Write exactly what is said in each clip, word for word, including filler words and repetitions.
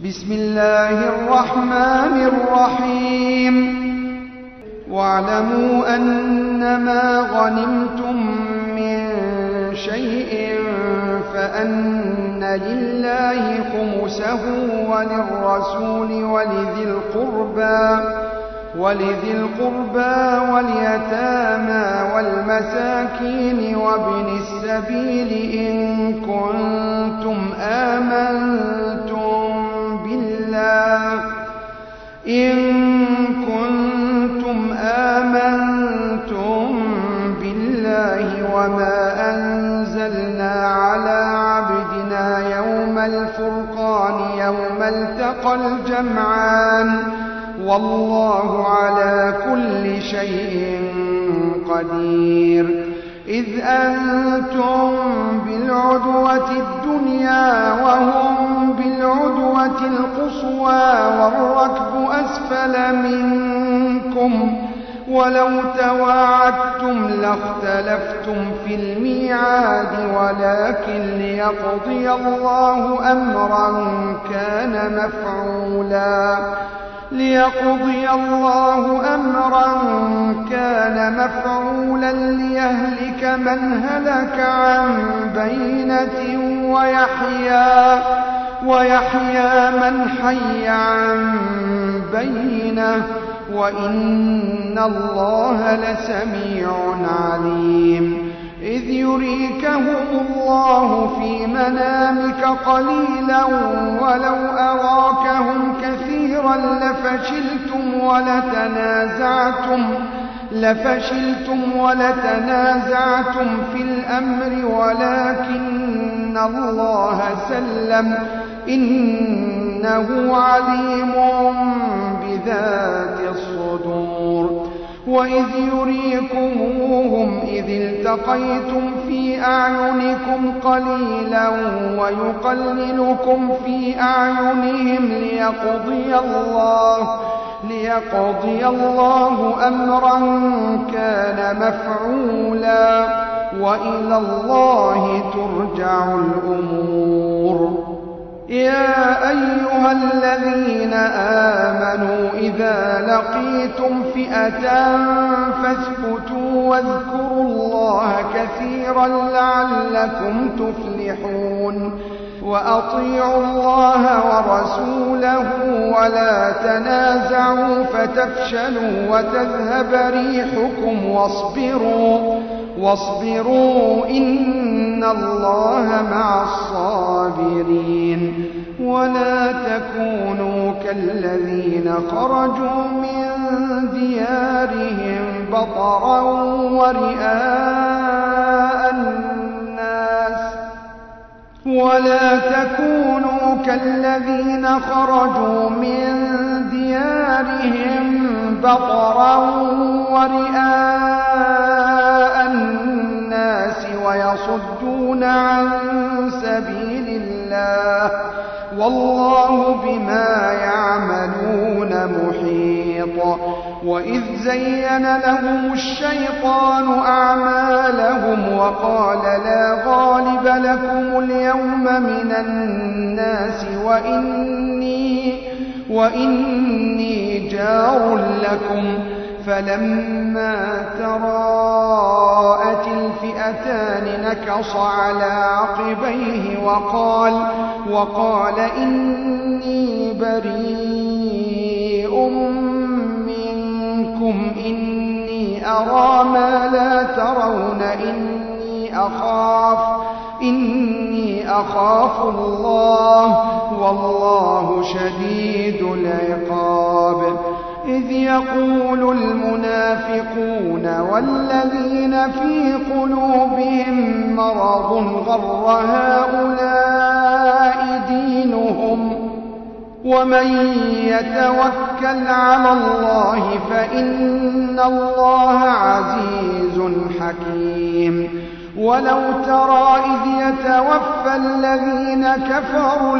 بسم الله الرحمن الرحيم واعلموا أنما غنمتم من شيء فأن لله خمسه وللرسول ولذي القربى ولذي القربى واليتامى والمساكين وابن السبيل إن كنتم آمنتم بالله إن كنتم آمنتم بالله وما أنزلنا على عبدنا يوم الفرقان يوم التقى الجمعان والله على كل شيء قدير إذ أنتم بالعدوة الدنيا وهم بالعدوة القصوى والركب أسفل منكم ولو تواعدتم لاختلفتم في الميعاد ولكن ليقضي الله أمرا كان مفعولا ليقضي الله أمرا كان مفعولا ليهلك من هلك عن بينة ويحيى ويحيى من حي عن بينة وإن الله لسميع عليم إذ يريكهم الله في منامك قليلا ولو أراكهم كثيرا لفشلتم ولتنازعتم لفشلتم ولتنازعتم في الأمر ولكن الله سلم إنه عليم بذات الصدور وإذ يريكموهم إذ التقيتم في أعينكم قليلا ويقللكم في أعينهم ليقضي الله ليقضي الله أمرا كان مفعولا وإلى الله ترجع الأمور يا أيها الذين آمنوا إذا لقيتم فئة فاثبتوا واذكروا الله كثيرا لعلكم تفلحون وأطيعوا الله ورسوله ولا تنازعوا فتفشلوا وتذهب ريحكم واصبروا واصبروا إن الله مع الصابرين ولا تكونوا كالذين خرجوا من ديارهم بطرا ورئاء الناس ولا تكونوا كالذين خرجوا من ديارهم بطرا ورئاء الناس ويصدون عن سبيل الله والله بما يعملون محيط وإذ زين لهم الشيطان أعمالهم وقال لا غالب لكم اليوم من الناس وإني, وإني جار لكم فلما تراءت الفئتان نكص على عقبيه وقال, وقال إني بريء منكم إني أرى ما لا ترون إني أخاف إني أخاف الله والله شديد العقاب إذ يقول المنافقون والذين في قلوبهم مرض غر هؤلاء دينهم ومن يتوكل على الله فإن الله عزيز حكيم ولو ترى إذ يتوفى الذين كفروا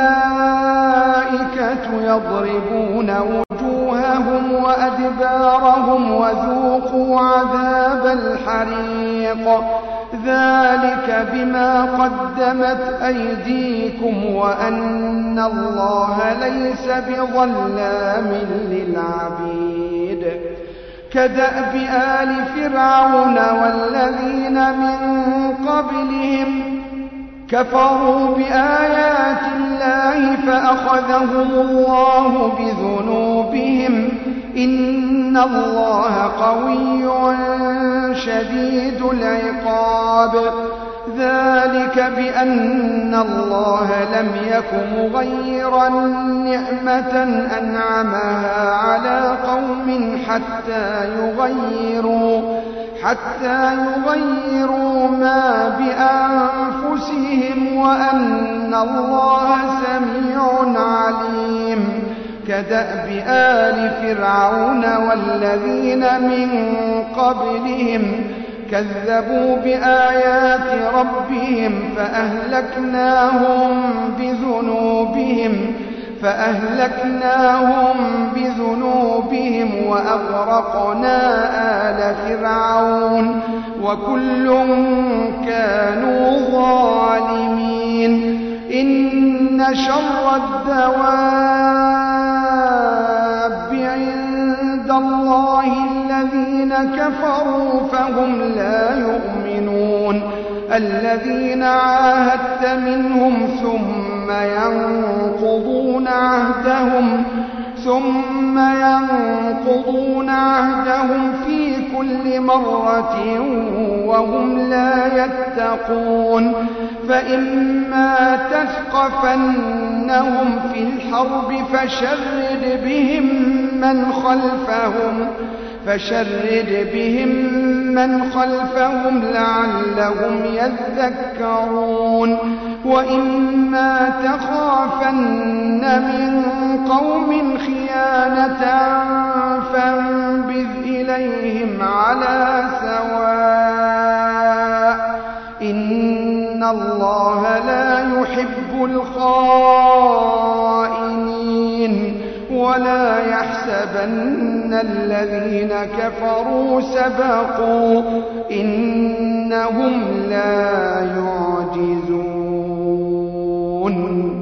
الملائكة يضربون وجوههم وأدبارهم وذوقوا عذاب الحريق ذلك بما قدمت أيديكم وأن الله ليس بظلام للعبيد. كدأب آل فرعون والذين من قبلهم كفروا بآيات الله فأخذهم الله بذنوبهم إن الله قوي شديد العقاب. ذلك بأن الله لم يك مغيرا نعمة أنعمها على قوم حتى يغيروا حتى يغيروا ما بأنفسهم وأن الله سميع عليم. كدأب آل فرعون والذين من قبلهم كذبوا بآيات ربهم فأهلكناهم بذنوبهم فأهلكناهم بذنوبهم وأغرقنا آل فرعون وكل كانوا ظالمين. إن شر الدواب عند الله الذين كفروا فهم لا يؤمنون. الذين عاهدت منهم ثم ينقضون عهدهم ثم ينقضون عهدهم في كل مرة وهم لا يتقون. فإما تثقفنهم في الحرب فشرد بهم من خلفهم فشرد بهم من خلفهم لعلهم يذكرون. وإما تخافن من قوم خيانة فانبذ إليهم على سواء إن الله لا يحب الخائنين. ولا يحسبن الذين كفروا سبقوا إنهم لا يعجزون.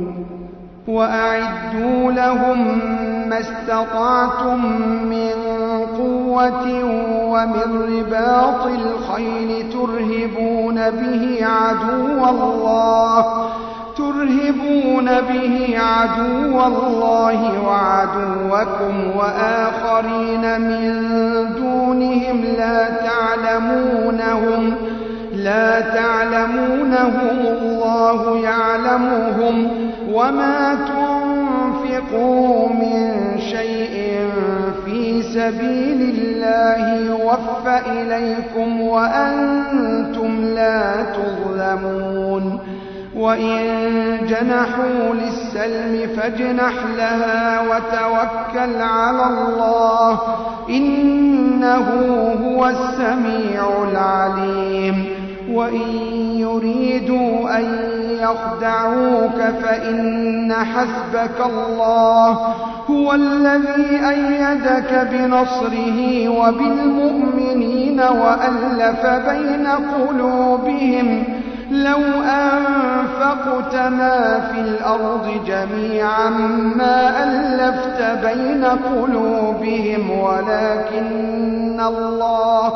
وأعدوا لهم ما استطعتم من قوة ومن رباط الخيل ترهبون به عدو الله ترهبون به عدو الله وعدوكم وآخرين من دونهم لا تعلمونهم لا تعلمونهم الله يعلمهم. وما تنفقوا من شيء في سبيل الله يوفى إليكم وأنتم لا تظلمون. وإن جنحوا للسلم فاجنح لها وتوكل على الله إنه هو السميع العليم. وإن يريدوا أن يخدعوك فإن حسبك الله هو الذي أيدك بنصره وبالمؤمنين وألف بين قلوبهم لو أنفقت ما في الأرض جميعا ما ألفت بين قلوبهم ولكن الله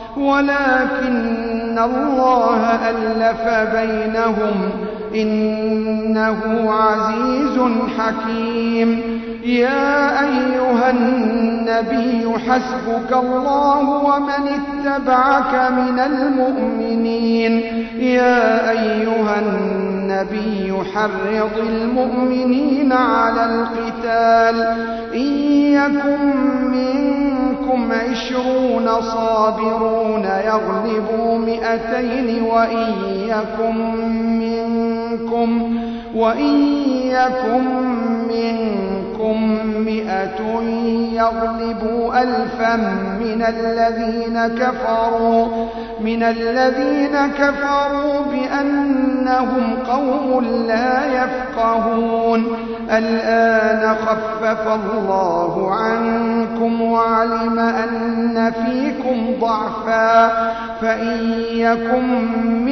ولكن الله ألف بينهم إنه عزيز حكيم. يا أيها النبي حسبك الله ومن اتبعك من المؤمنين. يا أيها النبي حرض المؤمنين على القتال إن يكن منكم عشرون صابرون يغلبوا مئتين وإن يكن منكم وإن يكن منكم مئة يغلبوا ألفا من الذين كفروا من الذين كفروا بأن إنهم قوم لا يفقهون الآن خفف الله عنكم وعلم أن فيكم ضعفا فإن يكن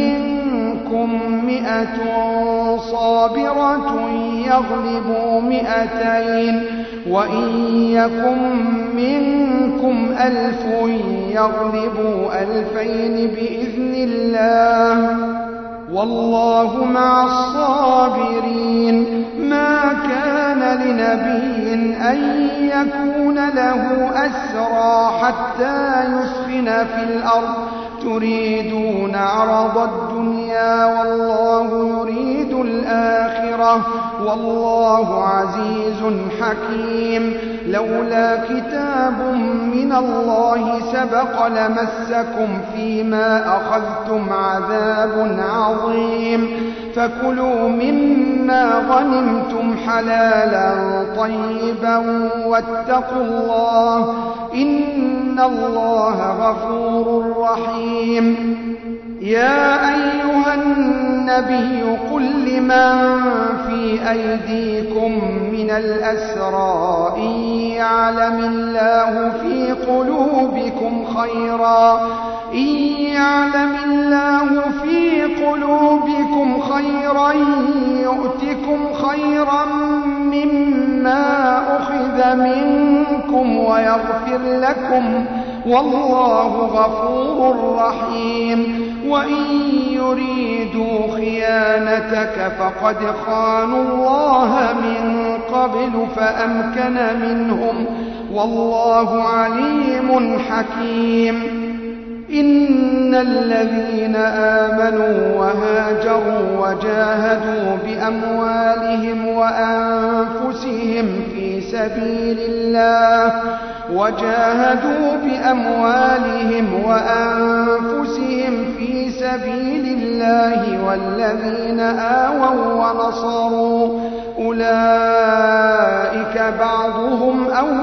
منكم مئة صابرة يغلبوا مئتين وإن يكن منكم ألف يغلبوا ألفين بإذن الله والله مع الصابرين ما كان لنبي أن يكون له أسرى حتى يسخن في الأرض تريدون عرض الدنيا والله يريد الآخرة والله عزيز حكيم لولا كتاب من الله سبق لمسكم فيما أخذتم عذاب عظيم فكلوا مما غنمتم حلالا طيبا واتقوا الله إن الله غفور رحيم يا أيها النبي قل لمن في أيديكم من الأسرى إن يعلم الله في قلوبكم خيرا إن يعلم الله في قلوبكم خيرا يؤتكم خيرا مما أخذ منكم ويغفر لكم والله غفور رحيم وإن يريدوا خيانتك فقد خانوا الله من قبل فأمكن منهم والله عليم حكيم إن الذين آمنوا وهاجروا وجاهدوا بأموالهم وأنفسهم في سبيل الله وجاهدوا بأموالهم وأنفسهم في سبيل الله والذين آووا ونصروا أولئك بعضهم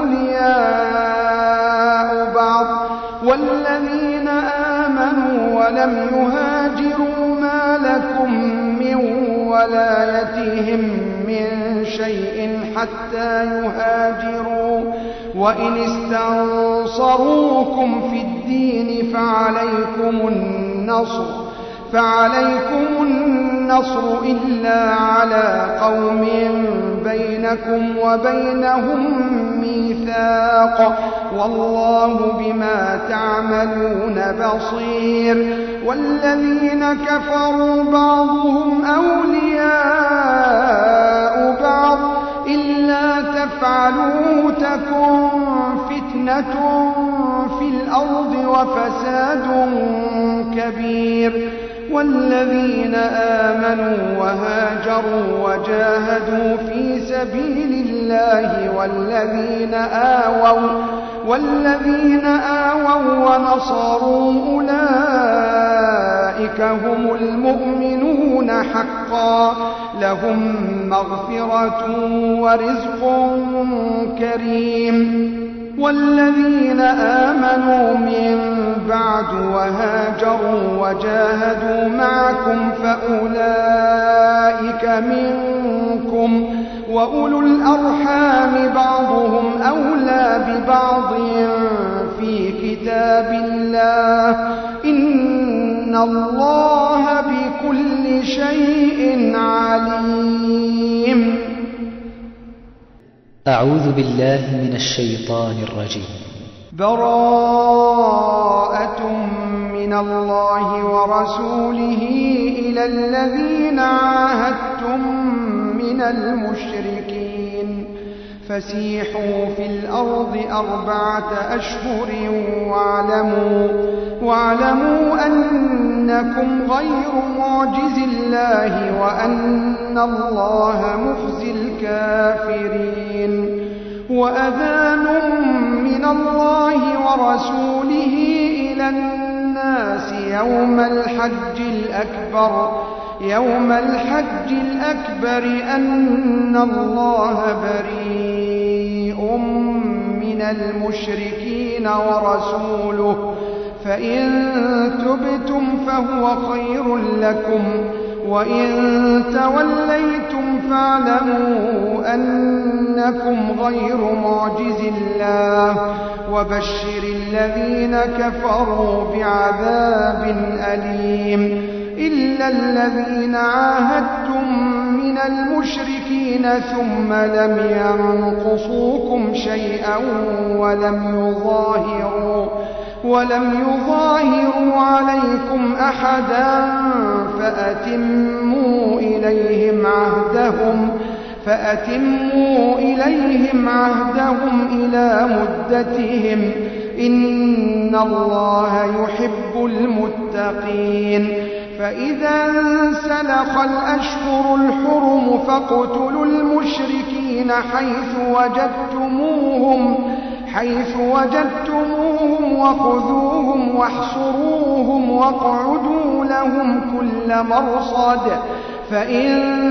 أولياء بعض والذين آمنوا ولم يهاجروا ما لكم من ولايتهم من شيء حتى يهاجروا وإن استنصروكم في الدين فعليكم النصر فعليكم النصر إلا على قوم بينكم وبينهم ميثاق والله بما تعملون بصير والذين كفروا بعضهم أولياء بعض إلا تفعلوا تكن فتنة في الأرض وفساد كبير والذين آمنوا وهاجروا وجاهدوا في سبيل الله والذين آووا والذين آووا ونصروا أولئك هم المؤمنون حقا لهم مغفرة ورزق كريم والذين آمنوا من بعد وهاجروا وجاهدوا معكم فأولئك منكم وأولو الأرحام بعضهم أولى ببعض في كتاب الله إن الله بكل شيء عليم. أعوذ بالله من الشيطان الرجيم. براءة من الله ورسوله إلى الذين عاهدتم من المشركين فسيحوا في الأرض أربعة أشهر واعلموا, واعلموا أنكم غير معجز الله وأن الله مخزي الكافرين. وأذان من الله ورسوله إلى الناس يوم الحج الأكبر يوم الحج الأكبر أن الله بريء من المشركين ورسوله فإن تبتم فهو خير لكم وإن توليتم فاعلموا أنكم غير معجز الله وبشر الذين كفروا بعذاب أليم إلا الذين عاهدتم من المشركين ثم لم ينقصوكم شيئا ولم يظاهروا ولم يظاهروا عليكم أحدا فأتموا إليهم عهدهم فأتموا إليهم عهدهم إلى مدتهم إن الله يحب المتقين فإذا انسلخ الأشهر الحرم فاقتلوا المشركين حيث وجدتموهم حيث وجدتموهم وخذوهم واحصروهم واقعدوا لهم كل مرصد فإن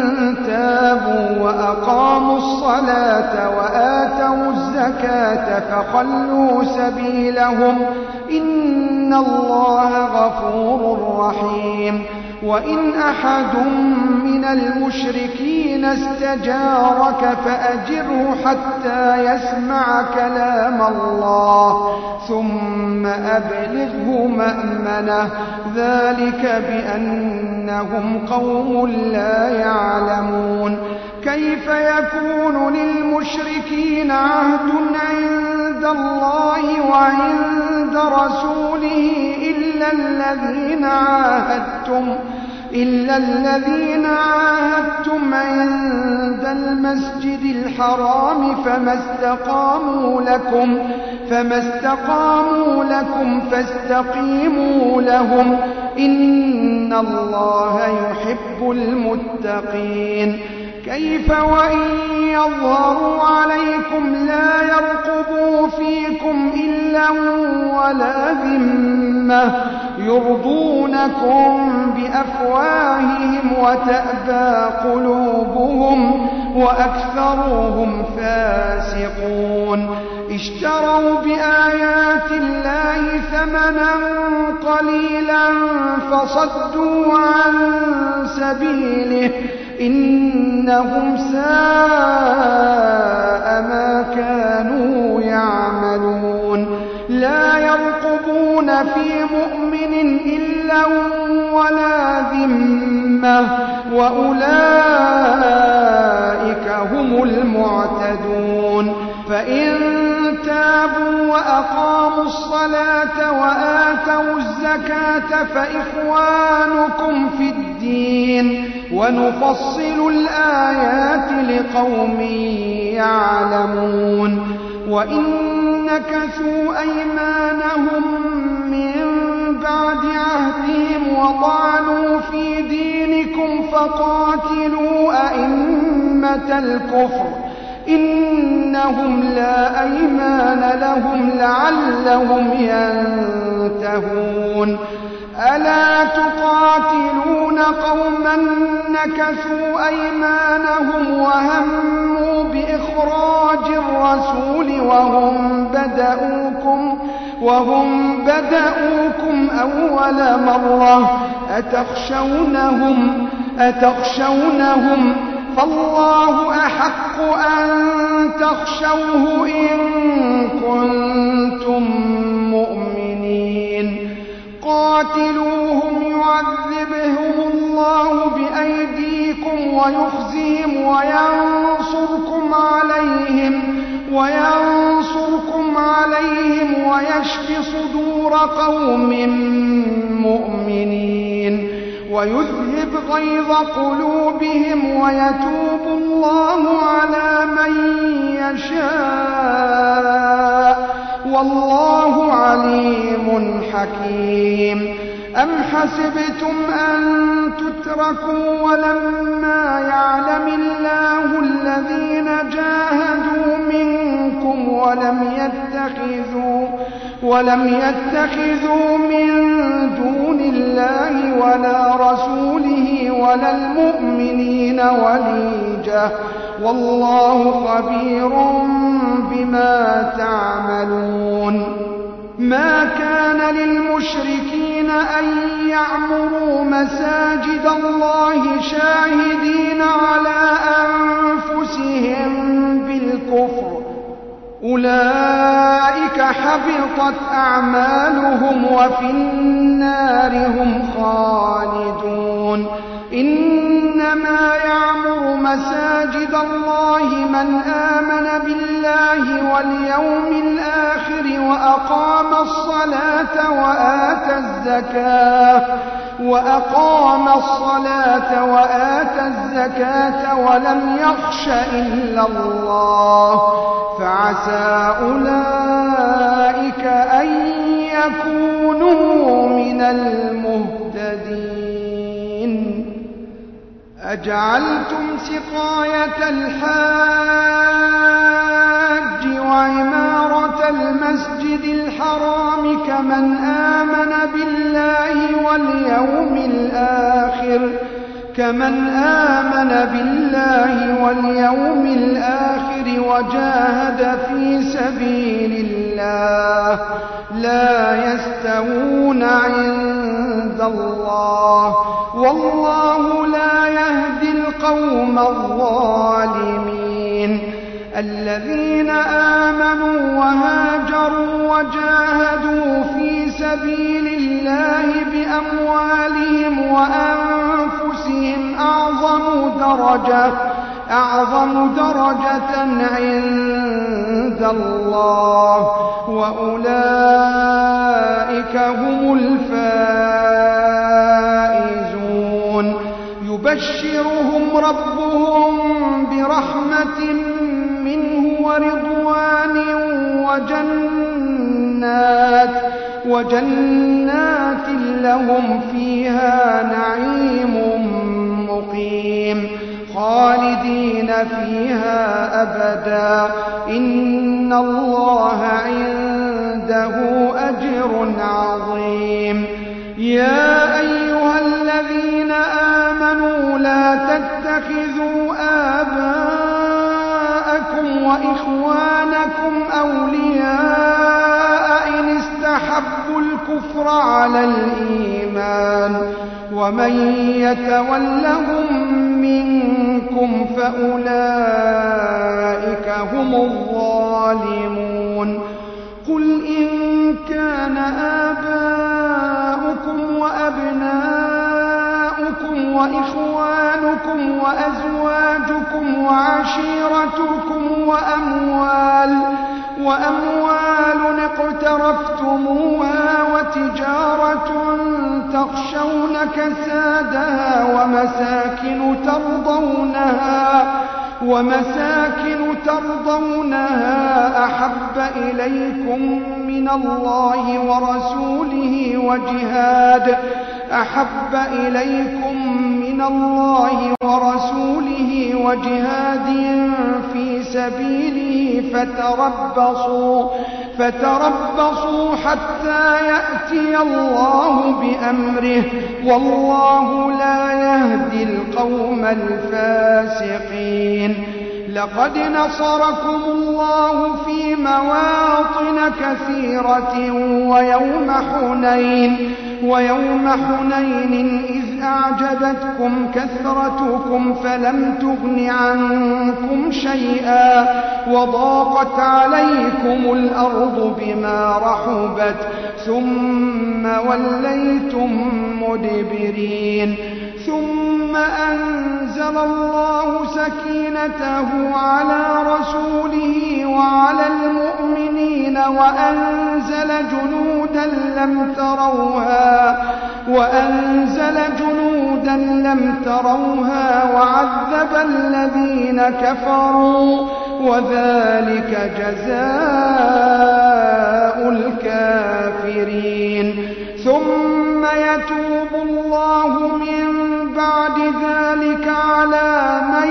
تابوا وأقاموا الصلاة وآتوا الزكاة فخلوا سبيلهم إن الله غفور رحيم وإن أحد من المشركين استجارك فأجره حتى يسمع كلام الله ثم أبلغه مأمنه ذلك بأنهم قوم لا يعلمون كيف يكون للمشركين عهد عند الله وعند رسوله إلا الذين عاهدتم إلا الذين عاهدتم عند المسجد الحرام فما استقاموا لكم فما استقاموا لكم فاستقيموا لهم إن الله يحب المتقين كيف وإن يظهروا عليكم لا يرقبوا فيكم إلا ولا ذمة يرضونكم بأفواههم وتأبى قلوبهم وأكثرهم فاسقون اشتروا بآيات الله ثمنا قليلا فصدوا عن سبيله إنهم ساء ما كانوا يعملون لا يرقبون في مؤمن إلا ولا ذمة وأولئك هم المعتدون فإن تابوا وأقاموا الصلاة وآتوا الزكاة فإخوانكم في الدين ونفصل الآيات لقوم يعلمون وإن نكثوا أيمانهم من بعد عهدهم وطعنوا في دينكم فقاتلوا أئمة الكفر إنهم لا أيمان لهم لعلهم ينتهون ألا تقاتلون قوما نكثوا أيمانهم وهموا بإخراج الرسول وهم بدأوكم وهم بدأوكم أول مرة أتخشونهم أتخشونهم فالله أحق أن تخشوه إن كنتم مؤمنين قاتلوهم يعذبهم الله بأيديكم ويخزيهم وينصركم عليهم وينصركم عليهم ويشفي صدور قوم مؤمنين ويذهب غيظ قلوبهم ويتوب الله على من يشاء والله عليم حكيم أم حسبتم أن تتركوا ولما يعلم الله الذين جاهدوا منكم ولم يتخذوا ولم يتخذوا من دون الله ولا رسوله ولا المؤمنين وليجة والله خبير بما تعملون ما كان للمشركين أن يعمروا مساجد الله شاهدين على أنفسهم بالكفر أولئك حبطت أعمالهم وفي النار هم خالدون إنما يعمر مساجد الله من آمن بالله واليوم الآخر وأقام الصلاة وآتى الزكاة وأقام الصلاة وآتى الزكاة ولم يخش إلا الله فعسى أولئك أن يكونوا من المهتدين أجعلتم سقاية الحاج وعمارة المسجد الحرام كمن آمن بالله واليوم الآخر كمن آمن بالله واليوم الآخر وجاهد في سبيل الله لا يستوون عند الله والله لا يهدي القوم الظالمين الذين آمنوا وهاجروا وجاهدوا في سبيل الله بأموالهم وأنفسهم أعظم درجة أعظم درجة عند الله وأولئك هم الفائزون يبشرهم ربهم برحمة منه ورضوان وجنات وجنات لهم فيها نعيم مقيم خالدين فيها أبدا إن الله عنده أجر عظيم يا أيها الذين آمنوا لا تتخذوا آباءكم وإخوانكم أولياء إن استحبوا الكفر على الإيمان ومن يتولهم منكم فأولئك هم الظالمون قل إن كان آباؤكم وأبناؤكم وإخوانكم وأزواجكم وعشيرتكم وأموال وأموال اقترفتموها وتجارة تخشون كسادها ومساكن ترضونها ومساكن ترضونها أحب إليكم من الله ورسوله وجهاد أحب إليكم من الله ورسوله وجهاد في سبيله فتربصوا فتربصوا حتى يأتي الله بأمره والله لا يهدي القوم الفاسقين لقد نصركم الله في مواطن كثيرة ويوم حنين ويوم حنين إذ أعجبتكم كثرتكم فلم تغن عنكم شيئا وضاقت عليكم الأرض بما رحبت ثم وليتم مدبرين ثم أنزل الله سكينته على رسوله وعلى المؤمنين وأنزل جنودا لم تروها وأنزل جنودا لم تروها وعذب الذين كفروا وذلك جزاء الكافرين ثم يتوب الله من بعد ذلك على من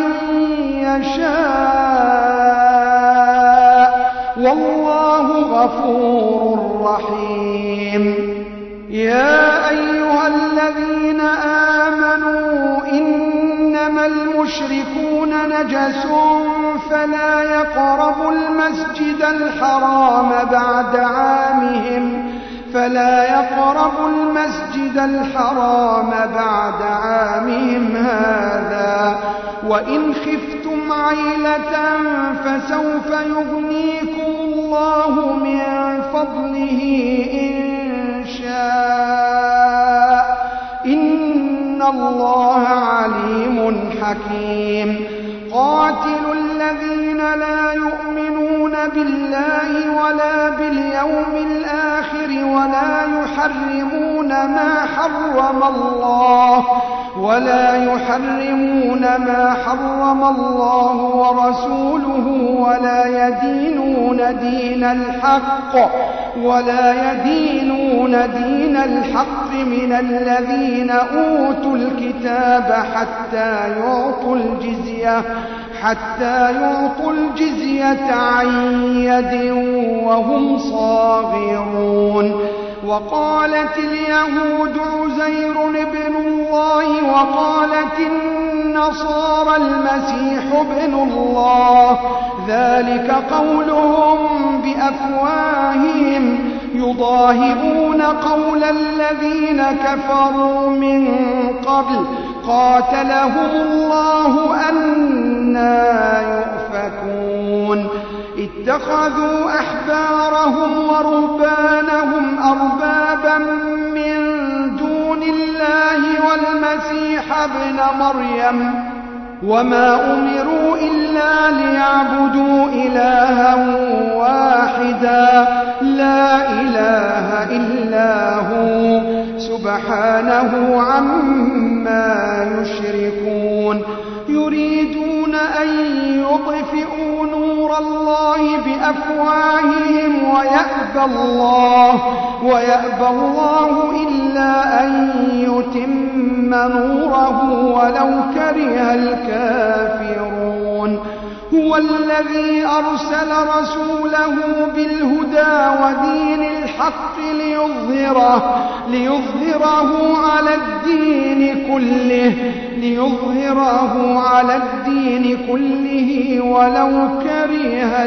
يشاء والله غفور رحيم يا أيها الذين آمنوا إنما المشركون نجس فلا يقربوا المسجد الحرام بعد عامهم فلا يقربوا المسجد الحرام بعد عامهم هذا وإن خفتم عيلة فسوف يغنيكم الله من فضله إن شاء إن الله عليم حكيم قاتلوا الذين لا يؤمنون بالله ولا باليوم الآخر ولا يحرمون ما حرم الله ولا يحرمون ما حرم الله ورسوله ولا يدينون دين الحق ولا يدينون دين الحق من الذين أوتوا الكتاب حتى يعطوا الجزية حتى يعطوا الجزية عن يد وهم صاغرون وقالت اليهود عزير ابن الله وقالت النصارى المسيح ابن الله ذلك قولهم بأفواههم يضاهئون قول الذين كفروا من قبل قاتلهم الله أنى يؤفكون اتخذوا أحبارهم ورهبانهم أربابا من دون الله والمسيح ابن مريم وما أمروا إلا ليعبدوا إلها واحدا لا إله إلا هو سبحانه عما يشركون يريدون أن يطفئوا نور الله بأفواههم ويأبى الله ويأبى الله إلا أن يتم نوره ولو كره الكافرون هو الذي أرسل رسوله بالهدى ودين الحق ليظهره ليظهره على الدين كله ليظهره على الدين كله ولو كره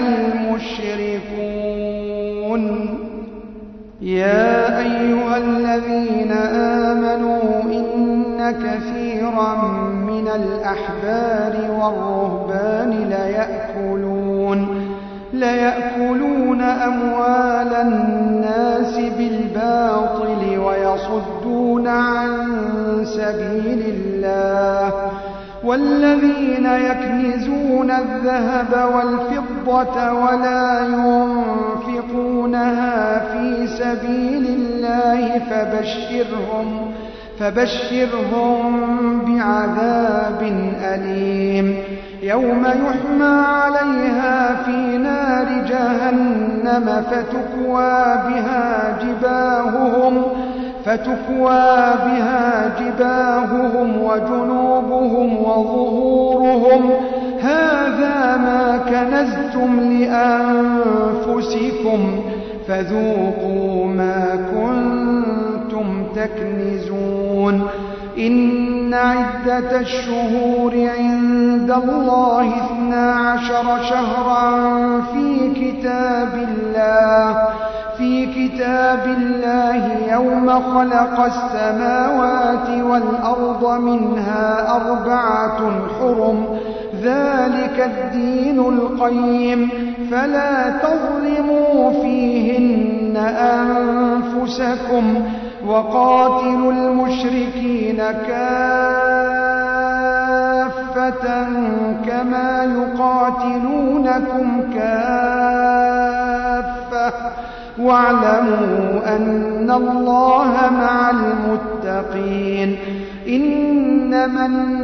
المشركون يا أيها الذين آمنوا إن كثيرا من الأحبار والرهبان ليأكلون ليأكلون أموال الناس بالباطل ويصدون عن سبيل الله والذين يكنزون الذهب والفضة ولا ينفقونها في سبيل الله فبشرهم فبشرهم بعذاب أليم يوم يحمى عليها في نار جهنم فتكوى بها جباههم فتكوى بها جباههم وجنوبهم وظهورهم هذا ما كنزتم لأنفسكم فذوقوا ما كنتم تكنزون إن عدة الشهور عند الله اثنا عشر شهرا في كتاب الله في كتاب الله يوم خلق السماوات والأرض منها أربعة حرم ذلك الدين القيم فلا تظلموا فيهن أنفسكم وقاتلوا المشركين كافة كما يقاتلونكم كافة واعلموا أن الله مع المتقين إنما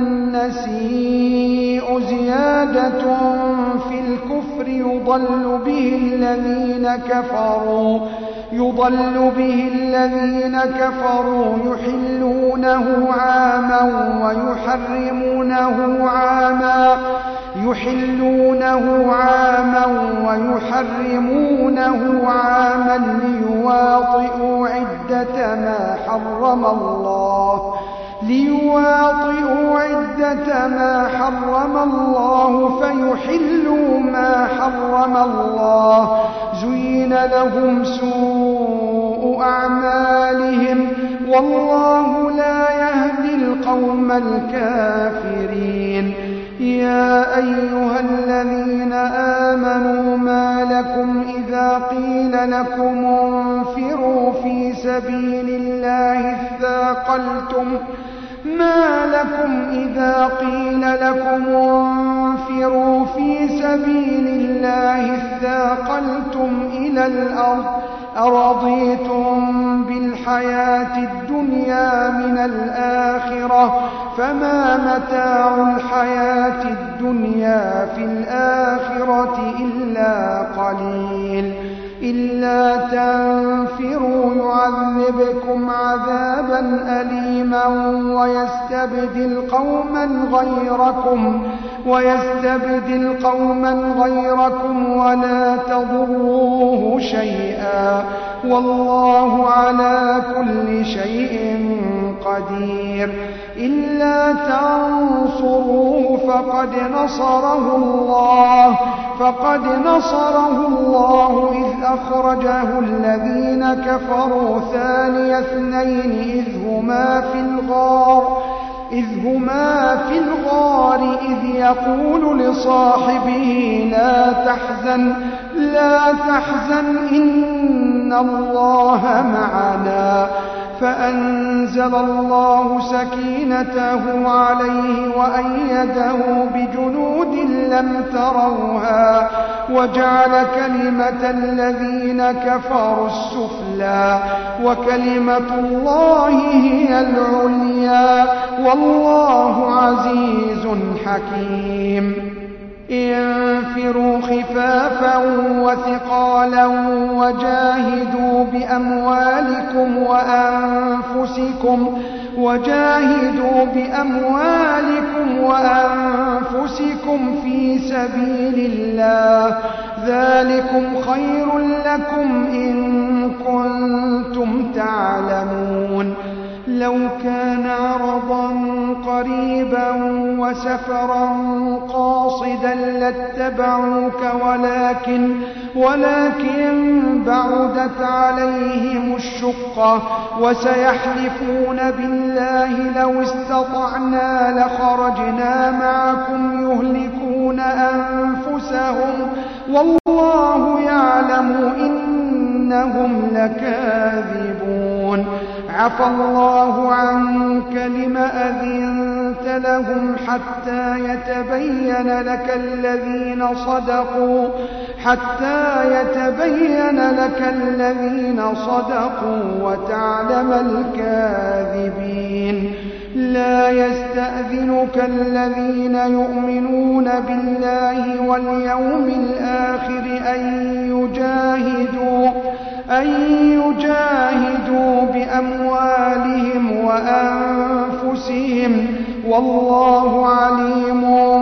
النسيء زيادة في الكفر يضل به الذين كفروا يضل به الذين كفروا يحلونه عاما ويحرمونه عاما يحلونه عاما ويحرمونه عاما ليواطئوا عدة ما حرم الله ليواطئوا عدة ما حرم الله فيحلوا ما حرم الله زين لهم سوء سوء أعمالهم والله لا يهدي القوم الكافرين. يا أيها الذين آمنوا ما لكم إذا قيل لكم انفروا في سبيل الله اثاقلتم ما لكم إذا قيل لكم انفروا في سبيل الله اثاقلتم إلى الأرض أرضيتم بالحياة الدنيا من الآخرة فما متاع الحياة الدنيا في الآخرة إلا قليل. إلا تنفروا يعذبكم عذابا أليما ويستبدل قوما غيركم ويستبدل قوما غيركم ولا تضروه شيئا والله على كل شيء قدير. إلا تنصروه فقد نصره الله فقد نصره الله إذ أخرجه الذين كفروا ثاني اثنين إذ هما في الغار إذ هما في الغار إذ يقول لصاحبه لا تحزن لا تحزن إن الله معنا فأنزل الله سكينته عليه وأيده بجنود لم تروها وجعل كلمة الذين كفروا السفلى وكلمة الله هي العليا والله عزيز حكيم. انفروا خفافا وثقالا وجاهدوا بأموالكم وأنفسكم وجاهدوا بأموالكم وأنفسكم في سبيل الله ذلكم خير لكم إن كنتم تعلمون. لو كان عرضا قريبا وسفرا قاصدا لاتبعوك ولكن ولكن بعدت عليهم الشقة وسيحلفون بالله لو استطعنا لخرجنا معكم يهلكون أنفسهم والله يعلم إنهم لكاذبون. عفى الله عنك لم أذنت لهم حتى يتبين لك الذين صدقوا حتى يتبين لك الذين صدقوا وتعلم الكاذبين. لا يستأذنك الذين يؤمنون بالله واليوم الآخر أن يجاهدوا أن يجاهدوا بأموالهم وأنفسهم والله عليم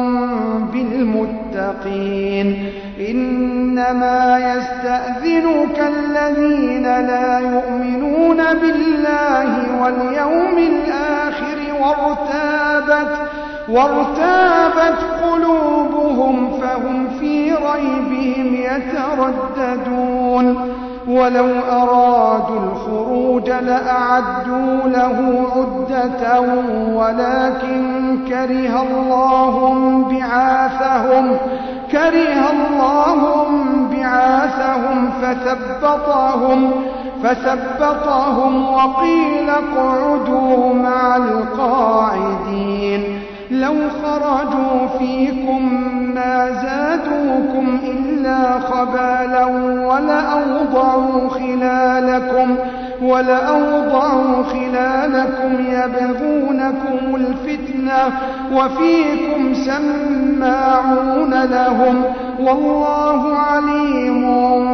بالمتقين. إنما يستأذنك الذين لا يؤمنون بالله واليوم الآخر وارتابت وارتابت قلوبهم فهم في ريبهم يترددون. ولو أرادوا الخروج لأعدوا له عدة ولكن كره الله بعاثهم كره الله بعاثهم فثبطهم فثبطهم وقيل اقعدوا مع القاعدين. لو خرجوا فيكم ما زادوكم إلا خبالا ولأوضعوا خلالكم ولأوضعوا خلالكم يبغونكم الفتنة وفيكم سماعون لهم والله عليم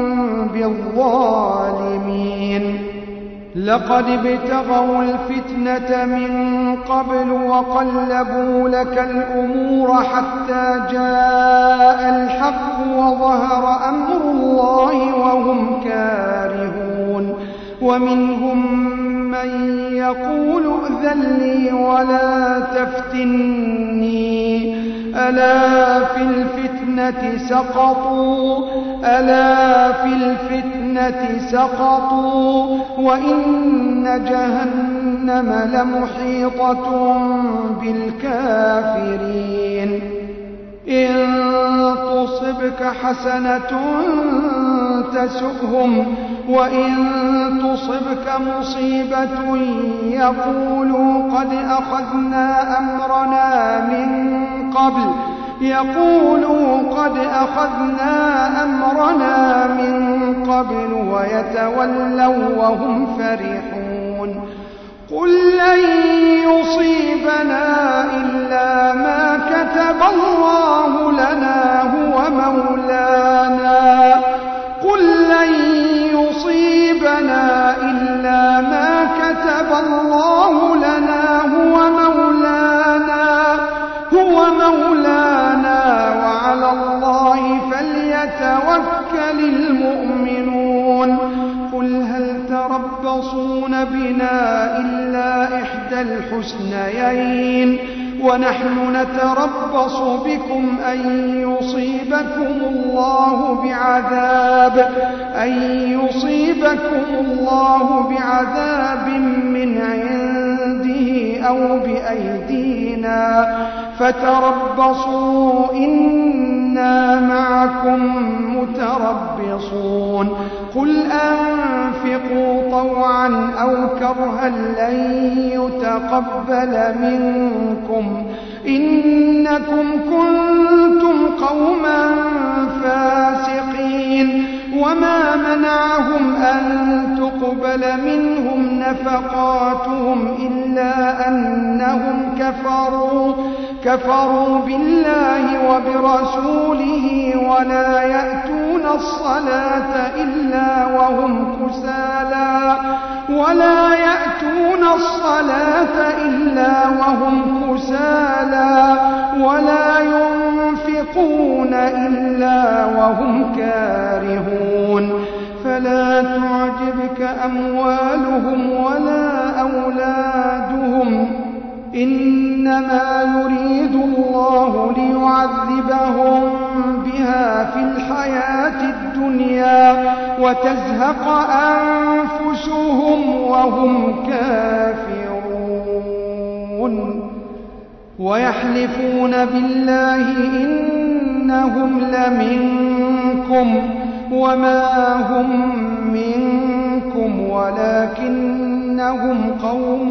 بالظالمين. لقد ابتغوا الفتنة من قبل وقلبوا لك الأمور حتى جاء الحق وظهر أمر الله وهم كارهون. ومنهم من يقول ائذن لي ولا تفتني ألا في الفتنة سقطوا ألا في الفتنة الفتنة سقطوا وإن جهنم لمحيطة بالكافرين إن تصبك حسنة تسؤهم وإن تصبك مصيبة يقولوا قد أخذنا أمرنا من قبل يقولوا قد أخذنا أمرنا من قبل ويتولوا وهم فرحون قل لن يصيبنا إلا ما كتب الله لنا هو مولانا قل لن يصيبنا إلا ما كتب الله لنا هو مولانا هو مولانا وعلى الله فليتوكل المؤمنون قل هل تربصون بنا إلا إحدى الحسنيين ونحن نتربص بكم أن يصيبكم الله بعذاب أن يصيبكم الله بعذاب من عنده أو بأيدينا فتربصوا إنا معكم متربصون قل أنفقوا طوعا أو كرها لن يتقبل منكم إنكم كنتم قوما فاسقين وما منعهم أن تقبل منهم نفقاتهم إلا أنهم كفروا كفروا بالله وبرسوله ولا يأتون الصلاة إلا وهم كسالى ولا يأتون الصلاة إلا وهم كسالى ولا ينفقون إلا وهم كارهون فلا تعجبك أموالهم ولا أولادهم إنما يريد الله ليعذبهم بها في الحياة الدنيا وتزهق أنفسهم وهم كافرون ويحلفون بالله إنهم لمنكم وما هم منكم ولكنهم قوم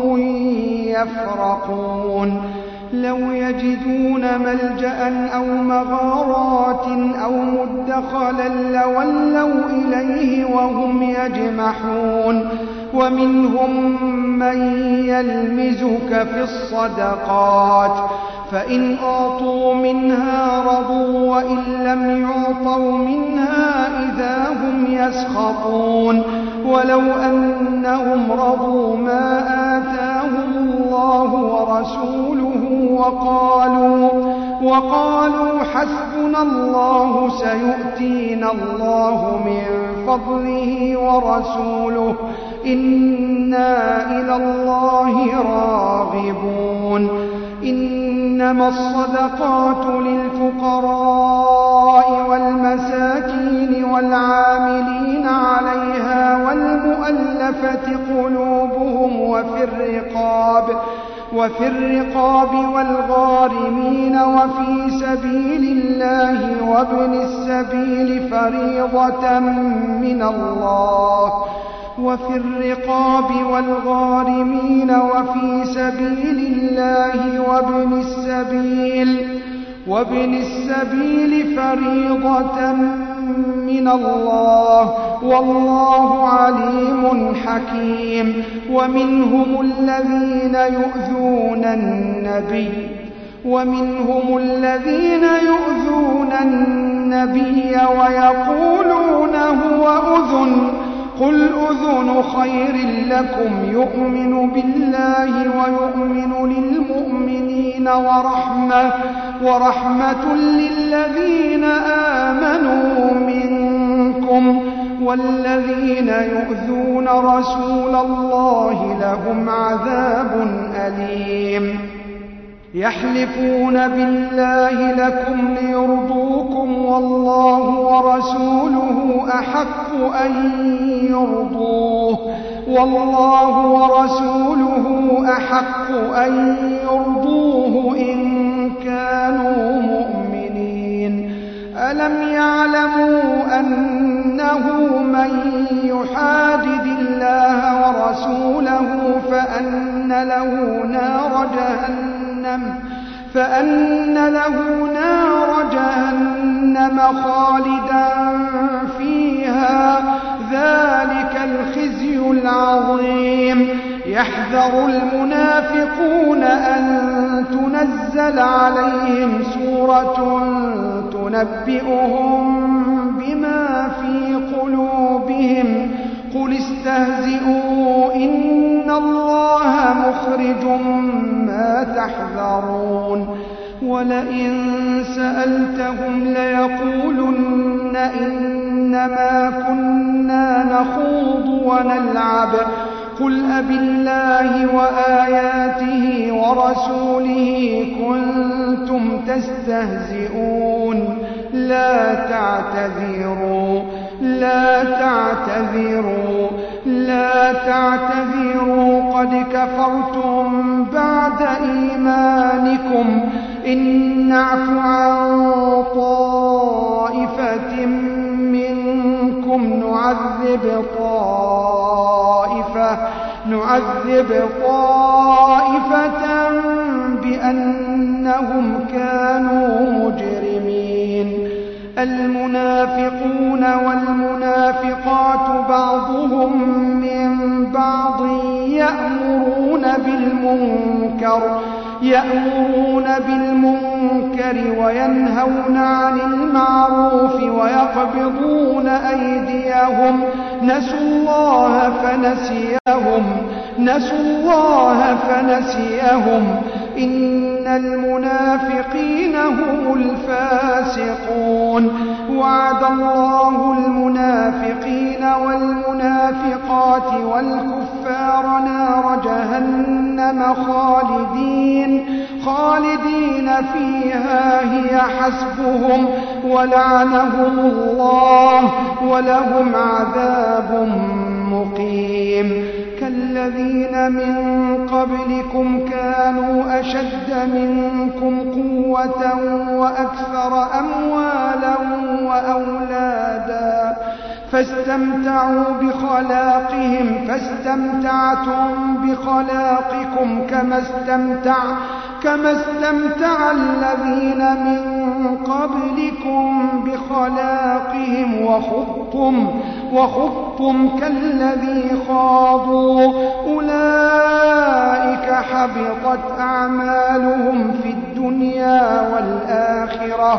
يفرقون لو يجدون ملجأ أو مغارات أو مدخلا لولوا إليه وهم يجمحون ومنهم من يلمزك في الصدقات فإن أعطوا منها رضوا وإن لم يعطوا منها إذا هم يسخطون ولو أنهم رضوا ما آتاهم الله ورسوله وقالوا, وقالوا حسبنا الله سيؤتينا الله من فضله ورسوله إنا إلى الله راغبون إنما الصدقات للفقراء والمساكين والعاملين عليها والمؤلفة قلوبهم وفي الرقاب وفي الرقاب والغارمين وفي سبيل الله وابن السبيل فريضة من الله وفي الرقاب والغارمين وفي سبيل الله وابن السبيل وابن السبيل فريضة من الله والله عليم حكيم ومنهم الذين يؤذون النبي ومنهم الذين يؤذون النبي ويقولون هو أذن قل أذن خير لكم يؤمن بالله ويؤمن للمؤمنين ورحمة, ورحمة للذين آمنوا منكم والذين يؤذون رسول الله لهم عذاب أليم يحلفون بالله لكم ليرضوكم والله ورسوله أحق أن يرضوه والله ورسوله أحق أن يرضوه إن كانوا مؤمنين. ألم يعلموا أنه من يحادد الله ورسوله فأن له نار جهنم فأن له نار جهنم خالدا فيها ذلك الخزي العظيم. يحذر المنافقون أن تنزل عليهم سورة تنبئهم بما في قلوبهم قل استهزئوا إن الله مخرج ما تحذرون. ولئن سألتهم ليقولن إنما كنا نخوض ونلعب قل أبالله وآياته ورسوله كنتم تستهزئون لا تعتذروا لا تعتذروا لا تعتذروا قد كفرتم بعد إيمانكم إن نعف عن طائفة منكم نعذب طائفة نعذب طائفة بأنهم كانوا مجرمين. المنافقون والمنافقات بعضهم من بعض يأمرون بالمنكر يأمرون بالمنكر وينهون عن المعروف ويقبضون أيديهم نسوا الله فنسيهم نسوا الله فنسيهم إن المنافقين هم الفاسقون. وعد الله المنافقين والمنافقات والكفار نار جهنم خالدين خالدين فيها هي حسبهم ولعنهم الله ولهم عذاب مقيم. كالذين من قبلكم كانوا أشد منكم قوة وأكثر أموالا وأولادا فاستمتعوا بخلاقهم فاستمتعتم بخلاقكم كما استمتع كما استمتع الذين من قبلكم بخلاقهم وخضتم وخضتم كالذي خاضوا أولئك حبطت أعمالهم في الدنيا والآخرة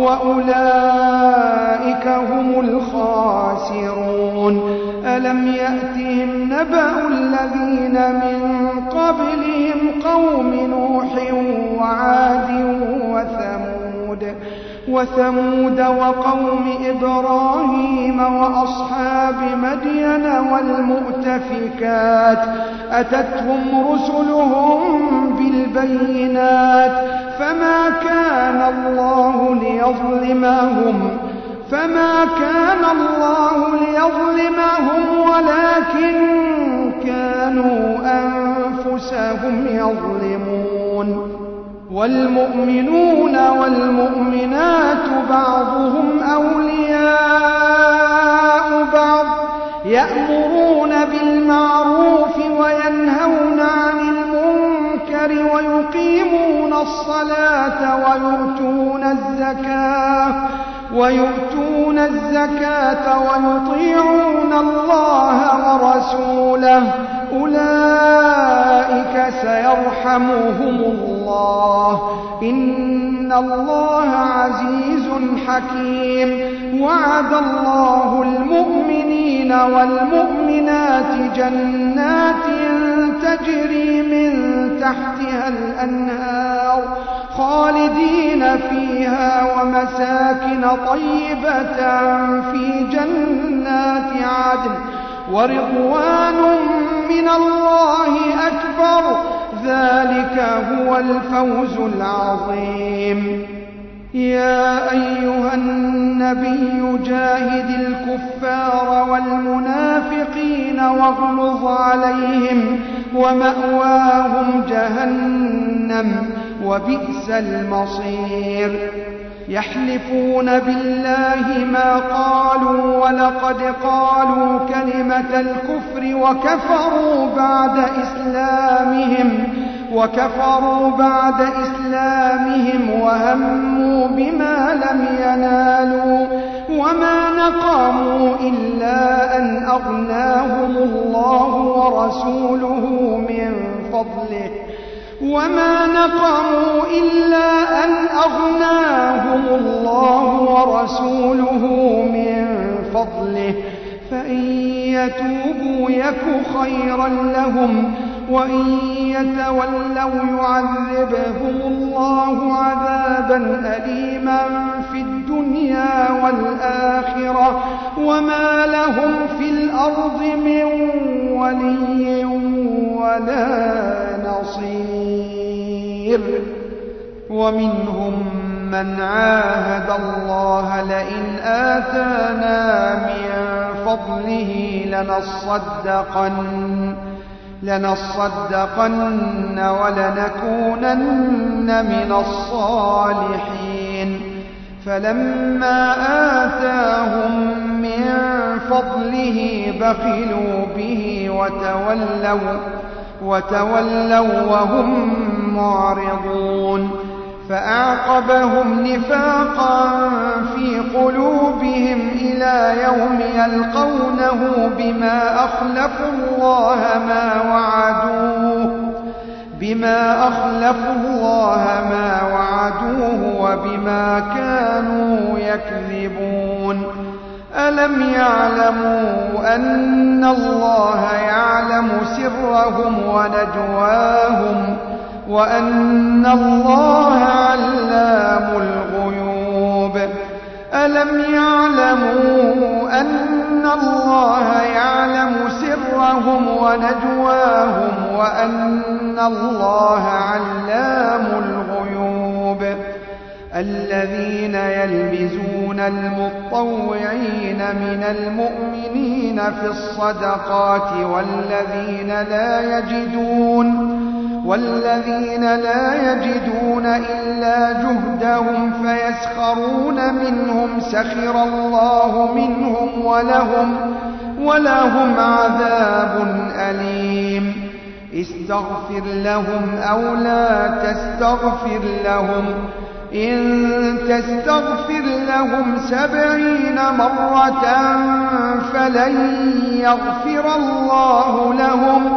وأولئك هم الخاسرون. ألم يأتهم نبأ الذين من قبلهم قوم نوح وعاد وثمود وثمود وقوم إبراهيم وأصحاب مدين والمؤتفكات أتتهم رسلهم بالبينات فما كان الله ليظلمهم فما كان الله ليظلمهم ولكن كانوا أنفسهم يظلمون. والمؤمنون والمؤمنات بعضهم أولياء بعض يأمرون بالمعروف وينهون عن المنكر ويقيمون الصلاة ويؤتون الزكاة ويؤتون الزكاة ويطيعون الله ورسوله أولئك سيرحمهم الله إن الله عزيز حكيم. وعد الله المؤمنين والمؤمنات جنات تجري من تحتها الأنهار خالدين فيها ومساكن طيبة في جنات عدن ورضوان من الله أكبر ذلك هو الفوز العظيم. يا أيها النبي جاهد الكفار والمنافقين واغلظ عليهم ومأواهم جهنم وبئس المصير. يحلفون بالله ما قالوا ولقد قالوا كلمة الكفر وكفروا بعد إسلامهم وكفروا بعد إسلامهم وهموا بما لم ينالوا وما نقموا إلا أن أغناهم الله ورسوله من فضله وما نقموا إلا أن أغناهم الله ورسوله من فضله فإن يتوبوا يك خيرا لهم وإن يتولوا يعذبهم الله عذابا أليما في الدنيا والآخرة وما لهم في الأرض من ولي ولا نصير. ومنهم من عاهد الله لئن آتانا من فضله لنصدقن لنصدقن ولنكونن من الصالحين. فلما آتاهم من فضله بخلوا به وتولوا وتولوا وهم معرضون. فأعقبهم نفاقا في قلوبهم إلى يوم يلقونه بما أخلفوا الله ما وعدوه بما أخلفوا الله ما وعدوه وبما كانوا يكذبون. ألم يعلموا أن الله يعلم سرهم ونجواهم وأن الله علام الغيوب. ألم يعلموا أن الله يعلم سرهم ونجواهم وأن الله علام الغيوب. الذين يلمزون المطوعين من المؤمنين في الصدقات والذين لا يجدون والذين لا يجدون إلا جهدهم فيسخرون منهم سخر الله منهم ولهم ولهم عذاب أليم. استغفر لهم أو لا تستغفر لهم إن تستغفر لهم سبعين مرة فلن يغفر الله لهم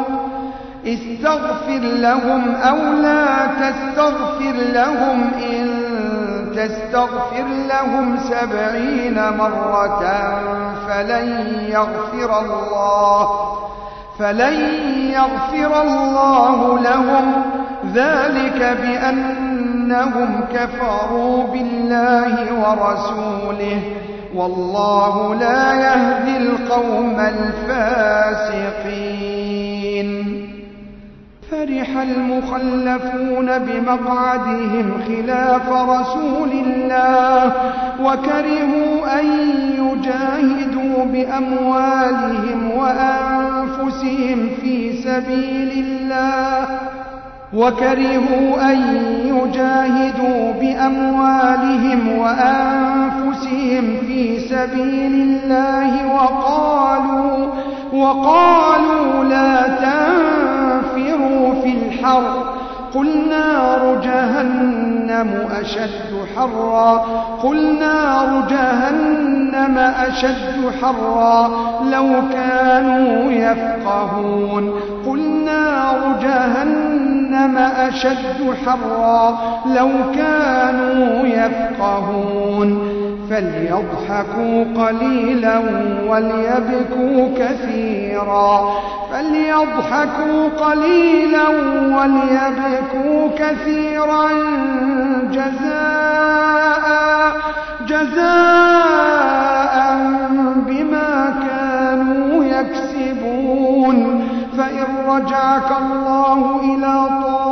استغفر لهم أو لا تستغفر لهم إن تستغفر لهم سبعين مرة فلن يغفر الله فلن يغفر الله لهم ذلك بأنهم كفروا بالله ورسوله والله لا يهدي القوم الفاسقين. فرح المخلفون بمقعدهم خلاف رسول الله وكرهوا أن يجاهدوا بأموالهم وأنفسهم في سبيل الله وكرهوا أن يجاهدوا بأموالهم وأنفسهم في سبيل الله وقالوا وقالوا لا تنفروا في الحر قل نار جهنم أشد حرا قل نار جهنم أشد حرا لو كانوا يفقهون قل نار جهنم أشد حرا لو كانوا يفقهون. فليضحكوا قليلا وليبكوا كثيرا فليضحكوا قليلا وليبكوا كثيرا جزاء جزاء بما كانوا يكسبون. فإن رجعك الله إلى طاعته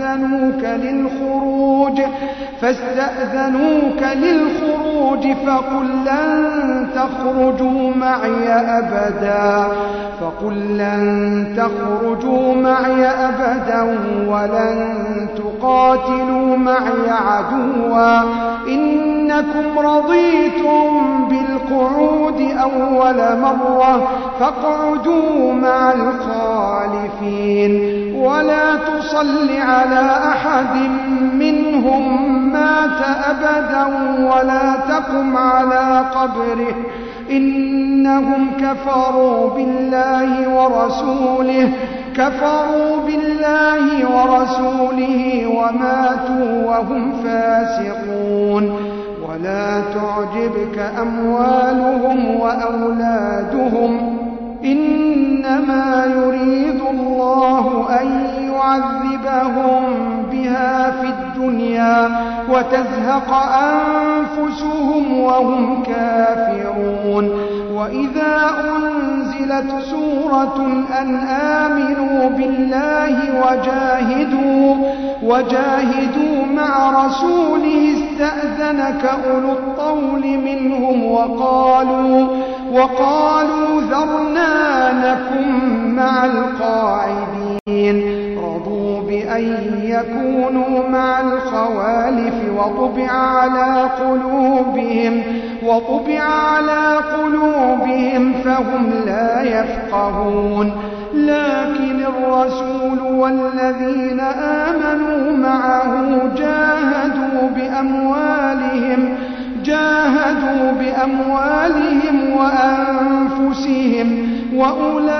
فاستأذنوك للخروج فاستأذنوك للخروج فقل لن تخرجوا معي أبدا فقل لن تخرجوا معي أبدا ولن تقاتلوا معي عدوا إنكم رضيتم بالقعود أول مرة فاقعدوا مع الخالفين ولا تصل على أحد منهم مات أبدا ولا تقم على قبره إنهم كفروا بالله ورسوله كفروا بالله ورسوله وماتوا وهم فاسقون ولا تعجبك أموالهم وأولادهم إنما يريد الله أن يعذبهم بها في الدنيا وتزهق أنفسهم وهم كافرون وإذا أنزلت سورة أن آمنوا بالله وجاهدوا وجاهدوا مع رسوله استأذنك أولو الطول منهم وقالوا وقالوا ذرنا نكن مع القاعدين رضوا بأن يكونوا مع الخوالف وطبع على قلوبهم وطبع على قلوبهم فهم لا يفقهون لكن الرسول والذين آمنوا معه جاهدوا بأموالهم جاهدوا بأموالهم وأنفسهم وأولئك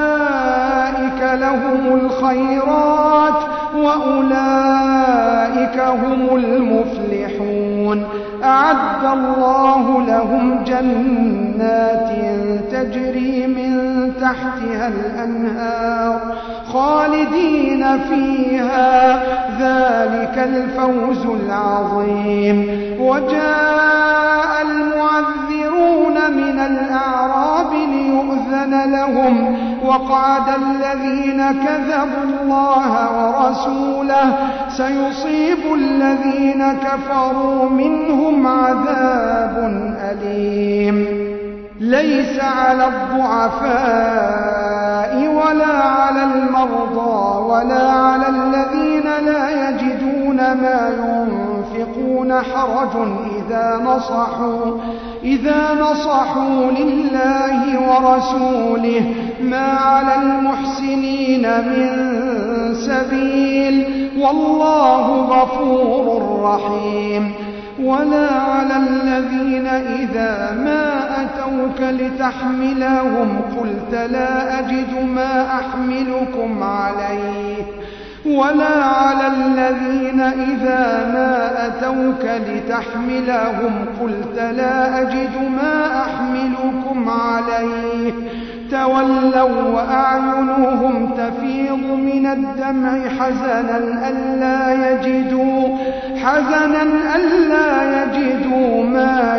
لهم الخيرات وأولئك هم المفلحون أعد الله لهم جنات تجري من تحتها الأنهار خالدين فيها ذلك الفوز العظيم وجاء المعذرون من الأعراب ليؤذن لهم وقعد الذين كذبوا الله ورسوله سيصيب الذين كفروا منهم عذاب أليم ليس على الضعفاء ولا على المرضى ولا على الذين لا يجدون ما ينفقون حرج إذا نصحوا إذا نصحوا لله ورسوله ما على المحسنين من سبيل والله غفور رحيم ولا على الذين إذا ما أتوك لتحملهم قلت لا أجد ما أحملكم عليه ولا على الذين إذا ما أتوك لتحملهم قلت لا أجد ما أحملكم عليه تولوا وأعينهم تفيض من الدمع حزنا ألا يجدوا حزنا ألا يجدوا ما